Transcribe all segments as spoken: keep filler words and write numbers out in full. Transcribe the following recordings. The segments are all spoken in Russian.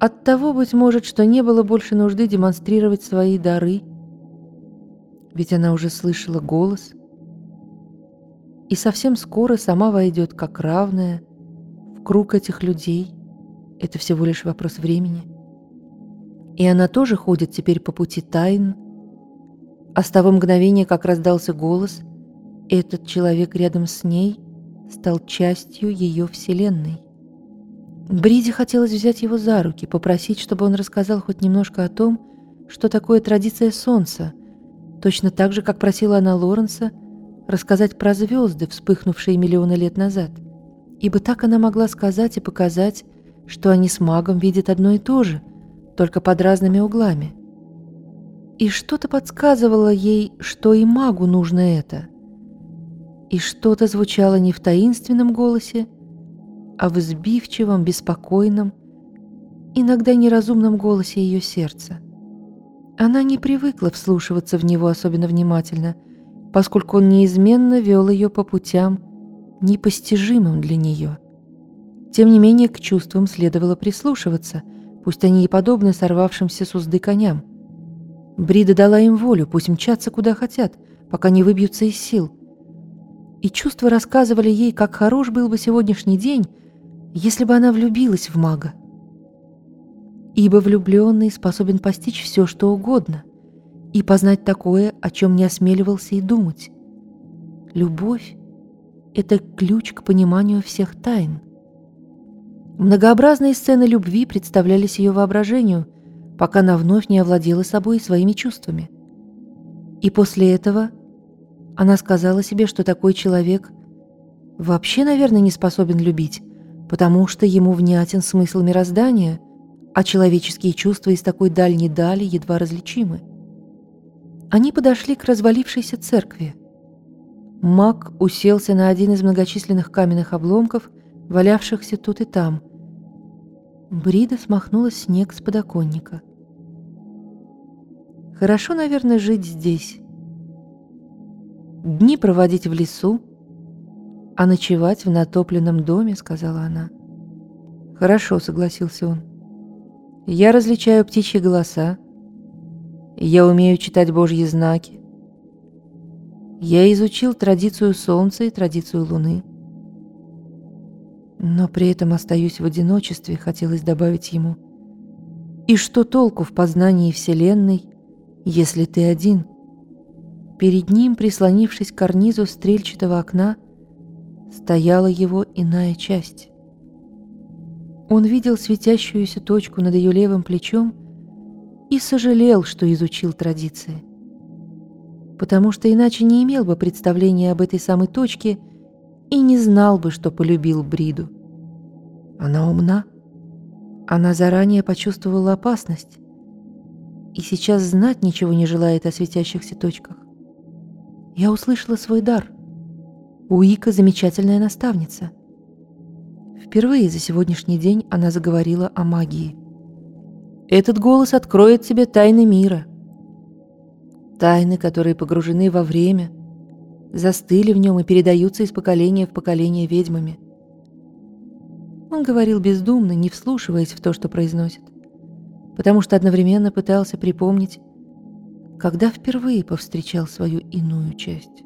Оттого, быть может, что не было больше нужды демонстрировать свои дары, ведь она уже слышала голос, и совсем скоро сама войдет как равная в круг этих людей. Это всего лишь вопрос времени. И она тоже ходит теперь по пути тайн, а с того мгновения, как раздался голос, этот человек рядом с ней стал частью ее вселенной. Бриде хотелось взять его за руки, попросить, чтобы он рассказал хоть немножко о том, что такое традиция солнца, точно так же, как просила она Лоренса рассказать про звезды, вспыхнувшие миллионы лет назад, ибо так она могла сказать и показать, что они с магом видят одно и то же, только под разными углами. И что-то подсказывало ей, что и магу нужно это, и что-то звучало не в таинственном голосе, а в сбивчивом, беспокойном, иногда неразумном голосе ее сердца. Она не привыкла вслушиваться в него особенно внимательно, поскольку он неизменно вел ее по путям, непостижимым для нее. Тем не менее, к чувствам следовало прислушиваться, пусть они и подобны сорвавшимся с узды коням. Брида дала им волю, пусть мчатся куда хотят, пока не выбьются из сил. И чувства рассказывали ей, как хорош был бы сегодняшний день, если бы она влюбилась в мага. Ибо влюбленный способен постичь все, что угодно, и познать такое, о чем не осмеливался и думать. Любовь — это ключ к пониманию всех тайн. Многообразные сцены любви представлялись ее воображению, пока она вновь не овладела собой и своими чувствами. И после этого она сказала себе, что такой человек вообще, наверное, не способен любить, потому что ему внятен смысл мироздания, а человеческие чувства из такой дальней дали едва различимы. Они подошли к развалившейся церкви. Маг уселся на один из многочисленных каменных обломков, валявшихся тут и там. Брида смахнула снег с подоконника. Хорошо, наверное, жить здесь. Дни проводить в лесу, а ночевать в натопленном доме, сказала она. Хорошо, согласился он. Я различаю птичьи голоса, я умею читать Божьи знаки. Я изучил традицию солнца и традицию луны. Но при этом остаюсь в одиночестве, хотелось добавить ему. И что толку в познании Вселенной, если ты один? Перед ним, прислонившись к карнизу стрельчатого окна, стояла его иная часть. Он видел светящуюся точку над ее левым плечом и сожалел, что изучил традиции, потому что иначе не имел бы представления об этой самой точке и не знал бы, что полюбил Бриду. Она умна, она заранее почувствовала опасность и сейчас знать ничего не желает о светящихся точках. Я услышала свой дар. Уика — замечательная наставница. Впервые за сегодняшний день она заговорила о магии. Этот голос откроет тебе тайны мира. Тайны, которые погружены во время, застыли в нем и передаются из поколения в поколение ведьмами. Он говорил бездумно, не вслушиваясь в то, что произносит, потому что одновременно пытался припомнить, когда впервые повстречал свою иную часть.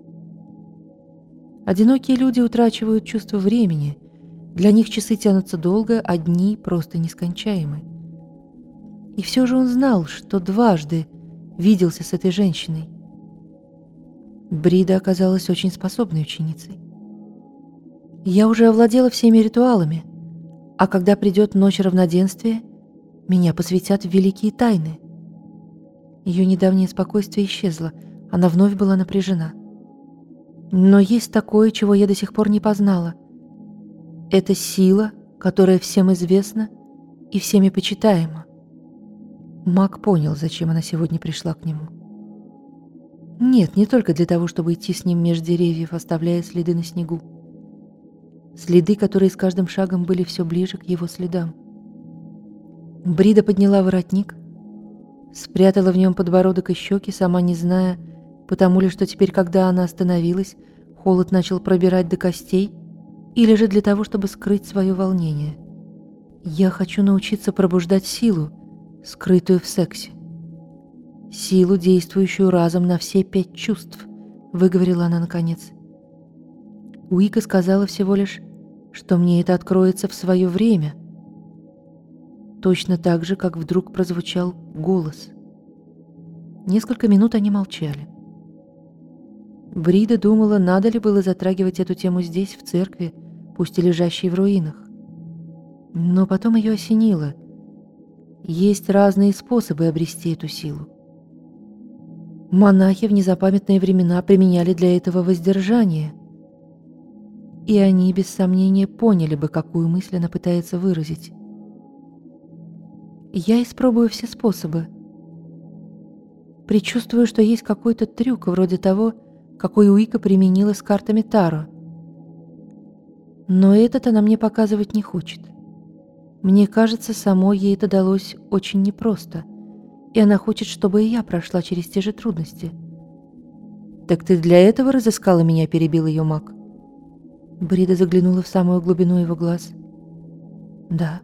Одинокие люди утрачивают чувство времени. Для них часы тянутся долго, а дни просто нескончаемы. И все же он знал, что дважды виделся с этой женщиной. Брида оказалась очень способной ученицей. Я уже овладела всеми ритуалами, а когда придет ночь равноденствия, меня посвятят в великие тайны. Ее недавнее спокойствие исчезло, она вновь была напряжена. Но есть такое, чего я до сих пор не познала. Это сила, которая всем известна и всеми почитаема. Маг понял, зачем она сегодня пришла к нему. Нет, не только для того, чтобы идти с ним меж деревьев, оставляя следы на снегу. Следы, которые с каждым шагом были все ближе к его следам. Брида подняла воротник, спрятала в нем подбородок и щеки, сама не зная, потому ли, что теперь, когда она остановилась, холод начал пробирать до костей, или же для того, чтобы скрыть свое волнение. Я хочу научиться пробуждать силу, скрытую в сексе. Силу, действующую разом на все пять чувств, выговорила она наконец. Уика сказала всего лишь, что мне это откроется в свое время. Точно так же, как вдруг прозвучал голос. Несколько минут они молчали. Брида думала, надо ли было затрагивать эту тему здесь, в церкви, пусть и лежащей в руинах. Но потом ее осенило. Есть разные способы обрести эту силу. Монахи в незапамятные времена применяли для этого воздержание. И они, без сомнения, поняли бы, какую мысль она пытается выразить. Я испробую все способы. Предчувствую, что есть какой-то трюк, вроде того, какой Уика применила с картами Таро. Но этот она мне показывать не хочет. Мне кажется, самой ей это далось очень непросто, и она хочет, чтобы и я прошла через те же трудности. «Так ты для этого разыскала меня?» — перебил ее маг. Брида заглянула в самую глубину его глаз. «Да».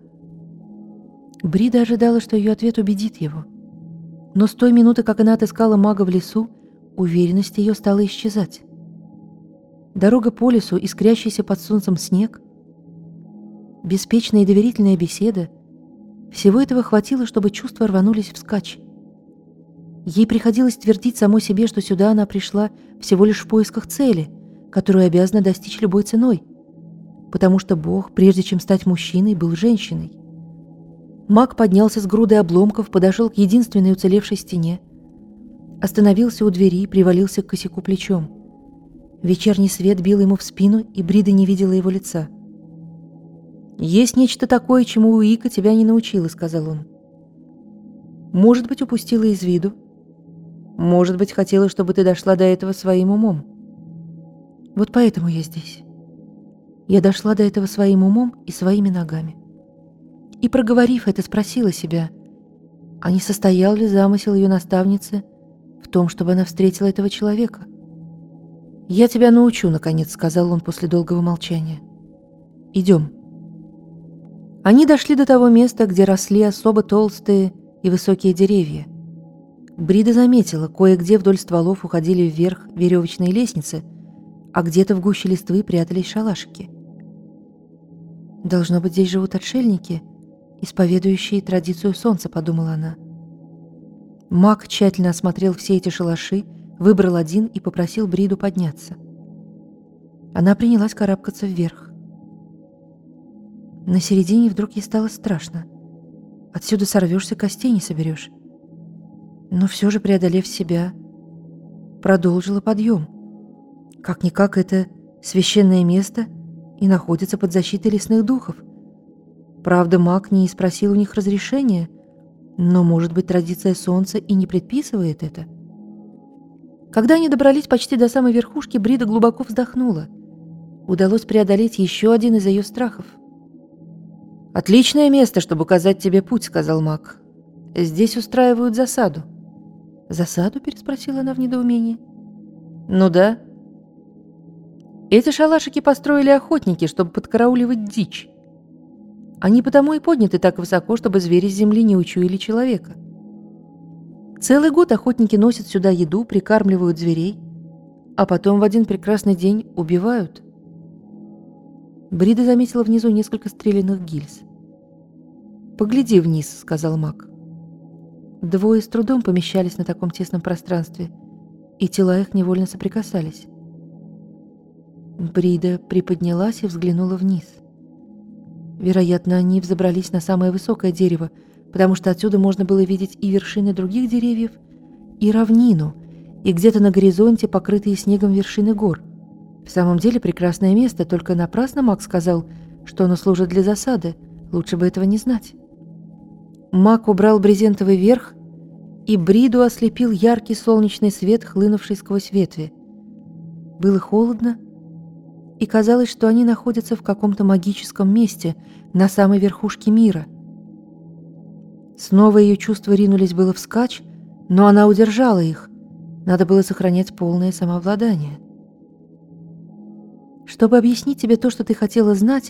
Брида ожидала, что ее ответ убедит его. Но с той минуты, как она отыскала мага в лесу, уверенность ее стала исчезать. Дорога по лесу, искрящийся под солнцем снег, беспечная и доверительная беседа — всего этого хватило, чтобы чувства рванулись вскачь. Ей приходилось твердить самой себе, что сюда она пришла всего лишь в поисках цели, которую обязана достичь любой ценой, потому что Бог, прежде чем стать мужчиной, был женщиной. Маг поднялся с груды обломков, подошел к единственной уцелевшей стене, остановился у двери и привалился к косяку плечом. Вечерний свет бил ему в спину, и Брида не видела его лица. «Есть нечто такое, чему Уика тебя не научила», — сказал он. «Может быть, упустила из виду. Может быть, хотела, чтобы ты дошла до этого своим умом. Вот поэтому я здесь. Я дошла до этого своим умом и своими ногами. И, проговорив это, спросила себя, а не состоял ли замысел ее наставницы в том, чтобы она встретила этого человека? «Я тебя научу», — наконец сказал он после долгого молчания. «Идем». Они дошли до того места, где росли особо толстые и высокие деревья. Брида заметила, кое-где вдоль стволов уходили вверх веревочные лестницы, а где-то в гуще листвы прятались шалашики. «Должно быть, здесь живут отшельники, исповедующие традицию солнца», — подумала она. Маг тщательно осмотрел все эти шалаши, выбрал один и попросил Бриду подняться. Она принялась карабкаться вверх. На середине вдруг ей стало страшно. Отсюда сорвешься, костей не соберешь. Но все же, преодолев себя, продолжила подъем. Как-никак это священное место и находится под защитой лесных духов. Правда, маг не спросил у них разрешения, но, может быть, традиция солнца и не предписывает это. Когда они добрались почти до самой верхушки, Брида глубоко вздохнула. Удалось преодолеть еще один из ее страхов. «Отличное место, чтобы указать тебе путь», — сказал маг. «Здесь устраивают засаду». «Засаду?» — переспросила она в недоумении. «Ну да. Эти шалашики построили охотники, чтобы подкарауливать дичь. Они потому и подняты так высоко, чтобы звери с земли не учуяли человека. Целый год охотники носят сюда еду, прикармливают зверей, а потом в один прекрасный день убивают». Брида заметила внизу несколько стрелянных гильз. «Погляди вниз», — сказал маг. Двое с трудом помещались на таком тесном пространстве, и тела их невольно соприкасались. Брида приподнялась и взглянула вниз. Вероятно, они взобрались на самое высокое дерево, потому что отсюда можно было видеть и вершины других деревьев, и равнину, и где-то на горизонте покрытые снегом вершины гор. В самом деле прекрасное место, только напрасно маг сказал, что оно служит для засады, лучше бы этого не знать. Маг убрал брезентовый верх, и Бриду ослепил яркий солнечный свет, хлынувший сквозь ветви. Было холодно, и казалось, что они находятся в каком-то магическом месте, на самой верхушке мира. Снова ее чувства ринулись было вскачь, но она удержала их. Надо было сохранять полное самообладание. «Чтобы объяснить тебе то, что ты хотела знать,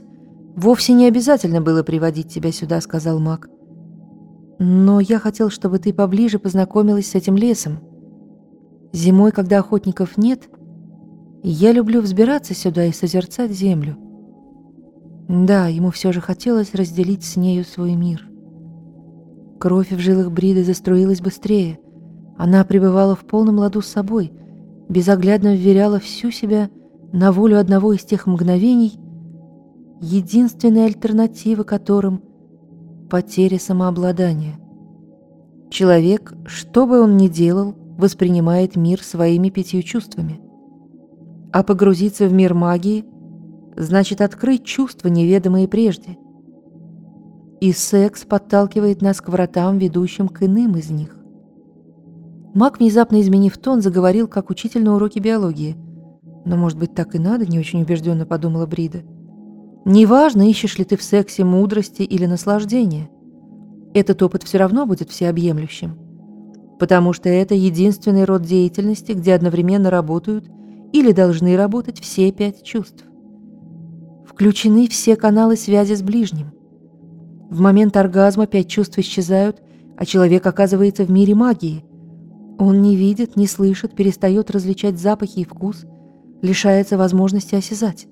«Вовсе не обязательно было приводить тебя сюда», — сказал маг. «Но я хотел, чтобы ты поближе познакомилась с этим лесом. Зимой, когда охотников нет, я люблю взбираться сюда и созерцать землю». Да, ему все же хотелось разделить с нею свой мир. Кровь в жилах Бриды заструилась быстрее. Она пребывала в полном ладу с собой, безоглядно вверяла всю себя на волю одного из тех мгновений, единственной альтернативы которым — потеря самообладания. Человек, что бы он ни делал, воспринимает мир своими пятью чувствами. А погрузиться в мир магии значит открыть чувства, неведомые прежде. И секс подталкивает нас к вратам, ведущим к иным из них. Маг, внезапно изменив тон, заговорил, как учитель на уроке биологии. «Но, может быть, так и надо?» — не очень убежденно подумала Брида. «Неважно, ищешь ли ты в сексе мудрости или наслаждения. Этот опыт все равно будет всеобъемлющим, потому что это единственный род деятельности, где одновременно работают или должны работать все пять чувств. Включены все каналы связи с ближним. В момент оргазма пять чувств исчезают, а человек оказывается в мире магии. Он не видит, не слышит, перестает различать запахи и вкус, лишается возможности осязать.